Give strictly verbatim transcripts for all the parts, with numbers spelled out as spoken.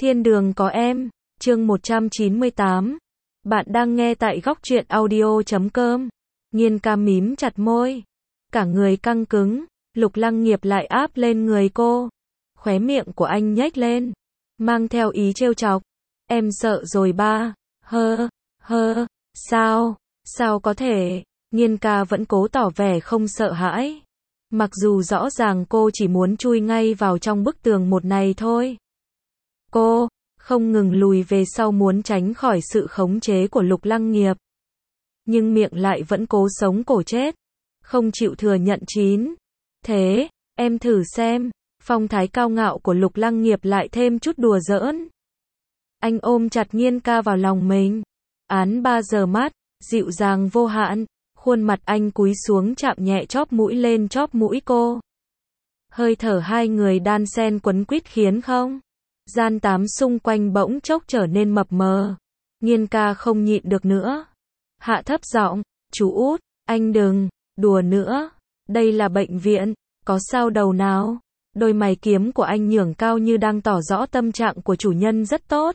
Thiên đường có em, chương một trăm chín mươi tám. Bạn đang nghe tại góc truyện audio chấm com. Nhiên ca mím chặt môi, cả người căng cứng, Lục Lăng Nghiệp lại áp lên người cô. Khóe miệng của anh nhếch lên, mang theo ý trêu chọc. Em sợ rồi ba, hơ, hơ, sao, sao có thể, Nhiên ca vẫn cố tỏ vẻ không sợ hãi. Mặc dù rõ ràng cô chỉ muốn chui ngay vào trong bức tường một này thôi. Cô không ngừng lùi về sau muốn tránh khỏi sự khống chế của Lục Lăng Nghiệp. Nhưng miệng lại vẫn cố sống cổ chết, không chịu thừa nhận chín. Thế, em thử xem, phong thái cao ngạo của Lục Lăng Nghiệp lại thêm chút đùa giỡn. Anh ôm chặt Nhiên ca vào lòng mình, án ba giờ mắt, dịu dàng vô hạn, khuôn mặt anh cúi xuống chạm nhẹ chóp mũi lên chóp mũi cô. Hơi thở hai người đan xen quấn quýt khiến không gian tám xung quanh bỗng chốc trở nên mập mờ. Nhiên ca không nhịn được nữa, hạ thấp giọng, chú út, anh đừng đùa nữa, đây là bệnh viện, có sao đầu nào. Đôi mày kiếm của anh nhưởng cao như đang tỏ rõ tâm trạng của chủ nhân rất tốt.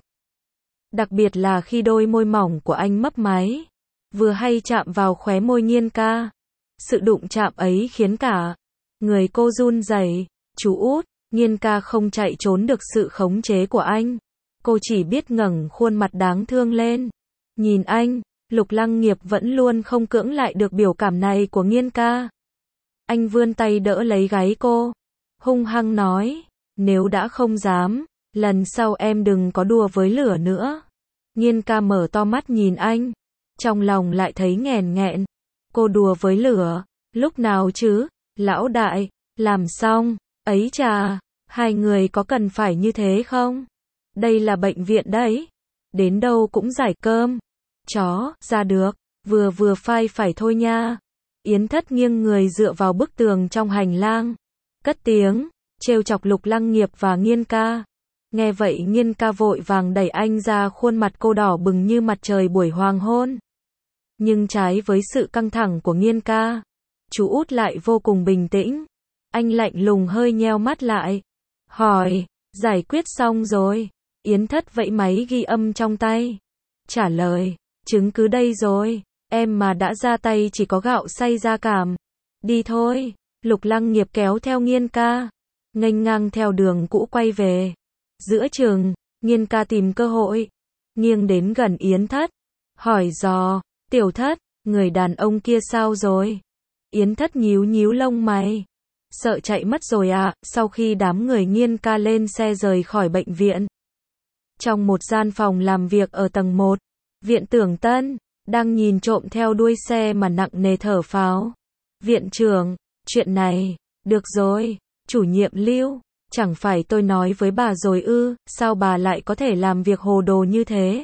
Đặc biệt là khi đôi môi mỏng của anh mấp máy, vừa hay chạm vào khóe môi Nhiên ca. Sự đụng chạm ấy khiến cả người cô run rẩy. Chú út, Nhiên ca không chạy trốn được sự khống chế của anh. Cô chỉ biết ngẩng khuôn mặt đáng thương lên, nhìn anh. Lục Lăng Nghiệp vẫn luôn không cưỡng lại được biểu cảm này của Nhiên ca. Anh vươn tay đỡ lấy gáy cô, hung hăng nói, nếu đã không dám, lần sau em đừng có đùa với lửa nữa. Nhiên ca mở to mắt nhìn anh, trong lòng lại thấy nghèn nghẹn. Cô đùa với lửa, lúc nào chứ, lão đại, làm xong, ấy chà, hai người có cần phải như thế không? Đây là bệnh viện đấy, đến đâu cũng giải cơm, chó, ra được, vừa vừa phai phải thôi nha. Yến Thất nghiêng người dựa vào bức tường trong hành lang, cất tiếng, trêu chọc Lục Lăng Nghiệp và Nhiên ca. Nghe vậy Nhiên ca vội vàng đẩy anh ra, khuôn mặt cô đỏ bừng như mặt trời buổi hoàng hôn. Nhưng trái với sự căng thẳng của Nhiên ca, chú út lại vô cùng bình tĩnh. Anh lạnh lùng hơi nheo mắt lại, hỏi, giải quyết xong rồi? Yến Thất vẫy máy ghi âm trong tay, trả lời, chứng cứ đây rồi, em mà đã ra tay chỉ có gạo xay da cảm. Đi thôi. Lục Lăng Nghiệp kéo theo Nhiên ca, nghênh ngang theo đường cũ quay về. Giữa chừng, Nhiên ca tìm cơ hội, nghiêng đến gần Yến Thất, hỏi dò, Tiểu Thất, người đàn ông kia sao rồi? Yến Thất nhíu nhíu lông mày, sợ chạy mất rồi à? Sau khi đám người Nhiên ca lên xe rời khỏi bệnh viện, trong một gian phòng làm việc ở tầng một, Viện trưởng Tân đang nhìn trộm theo đuôi xe mà nặng nề thở phào. Viện trưởng, chuyện này, được rồi, chủ nhiệm Lưu, chẳng phải tôi nói với bà rồi ư, sao bà lại có thể làm việc hồ đồ như thế?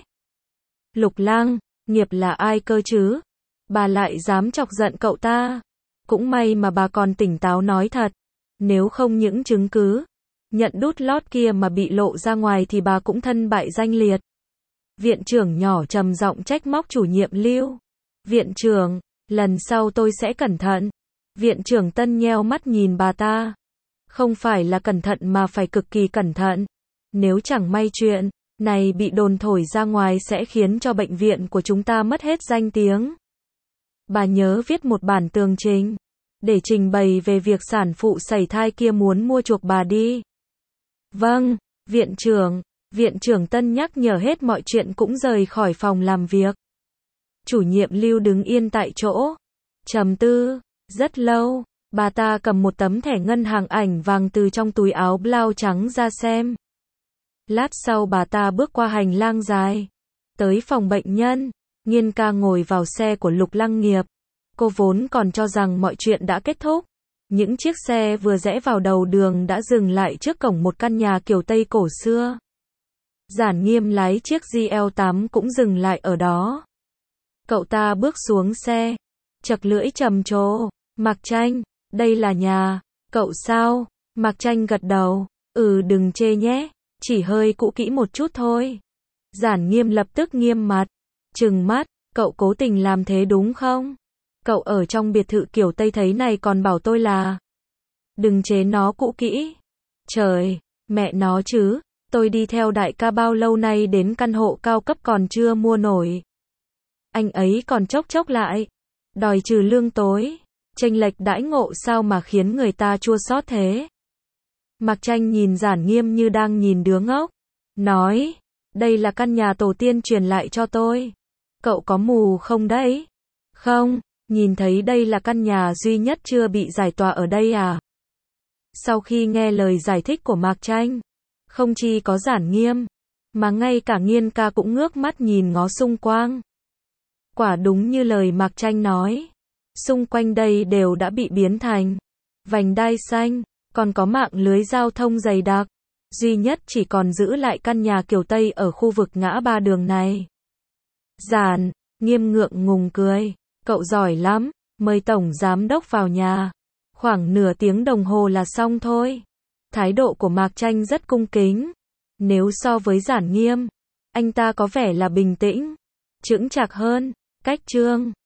Lục Lăng Nghiệp là ai cơ chứ? Bà lại dám chọc giận cậu ta. Cũng may mà bà còn tỉnh táo nói thật, nếu không những chứng cứ nhận đút lót kia mà bị lộ ra ngoài thì bà cũng thân bại danh liệt. Viện trưởng nhỏ trầm giọng trách móc chủ nhiệm Lưu. Viện trưởng, lần sau tôi sẽ cẩn thận. Viện trưởng Tân nheo mắt nhìn bà ta. Không phải là cẩn thận mà phải cực kỳ cẩn thận. Nếu chẳng may chuyện này bị đồn thổi ra ngoài sẽ khiến cho bệnh viện của chúng ta mất hết danh tiếng. Bà nhớ viết một bản tường trình để trình bày về việc sản phụ sảy thai kia muốn mua chuộc bà đi. Vâng, viện trưởng. Viện trưởng Tân nhắc nhở hết mọi chuyện cũng rời khỏi phòng làm việc. Chủ nhiệm Lưu đứng yên tại chỗ, trầm tư rất lâu. Bà ta cầm một tấm thẻ ngân hàng ảnh vàng từ trong túi áo blau trắng ra xem. Lát sau bà ta bước qua hành lang dài, tới phòng bệnh nhân. Nhiên ca ngồi vào xe của Lục Lăng Nghiệp. Cô vốn còn cho rằng mọi chuyện đã kết thúc. Những chiếc xe vừa rẽ vào đầu đường đã dừng lại trước cổng một căn nhà kiểu Tây cổ xưa. Giản Nghiêm lái chiếc G L tám cũng dừng lại ở đó. Cậu ta bước xuống xe, chật lưỡi trầm trồ, Mạc Tranh, đây là nhà cậu sao? Mạc Tranh gật đầu, ừ đừng chê nhé, chỉ hơi cũ kỹ một chút thôi. Giản Nghiêm lập tức nghiêm mặt, trừng mắt, cậu cố tình làm thế đúng không? Cậu ở trong biệt thự kiểu Tây thấy này còn bảo tôi là đừng chế nó cũ kỹ. Trời, mẹ nó chứ, Tôi đi theo đại ca bao lâu nay đến căn hộ cao cấp còn chưa mua nổi. Anh ấy còn chốc chốc lại. Đòi trừ lương tối. Chênh lệch đãi ngộ sao mà khiến người ta chua xót thế. Mạc Tranh nhìn Giản Nghiêm như đang nhìn đứa ngốc. Nói, đây là căn nhà tổ tiên truyền lại cho tôi. Cậu có mù không đấy? Không, nhìn thấy đây là căn nhà duy nhất chưa bị giải tỏa ở đây à? Sau khi nghe lời giải thích của Mạc Tranh, không chỉ có Giản Nghiêm, mà ngay cả Nghiên ca cũng ngước mắt nhìn ngó xung quanh. Quả đúng như lời Mạc Tranh nói, xung quanh đây đều đã bị biến thành vành đai xanh, còn có mạng lưới giao thông dày đặc, duy nhất chỉ còn giữ lại căn nhà kiểu Tây ở khu vực ngã ba đường này. Giản Nghiêm ngượng ngùng cười, cậu giỏi lắm, mời tổng giám đốc vào nhà. Khoảng nửa tiếng đồng hồ là xong thôi. Thái độ của Mạc Tranh rất cung kính. Nếu so với Giản Nghiêm, anh ta có vẻ là bình tĩnh, chững chạc hơn. Cách chương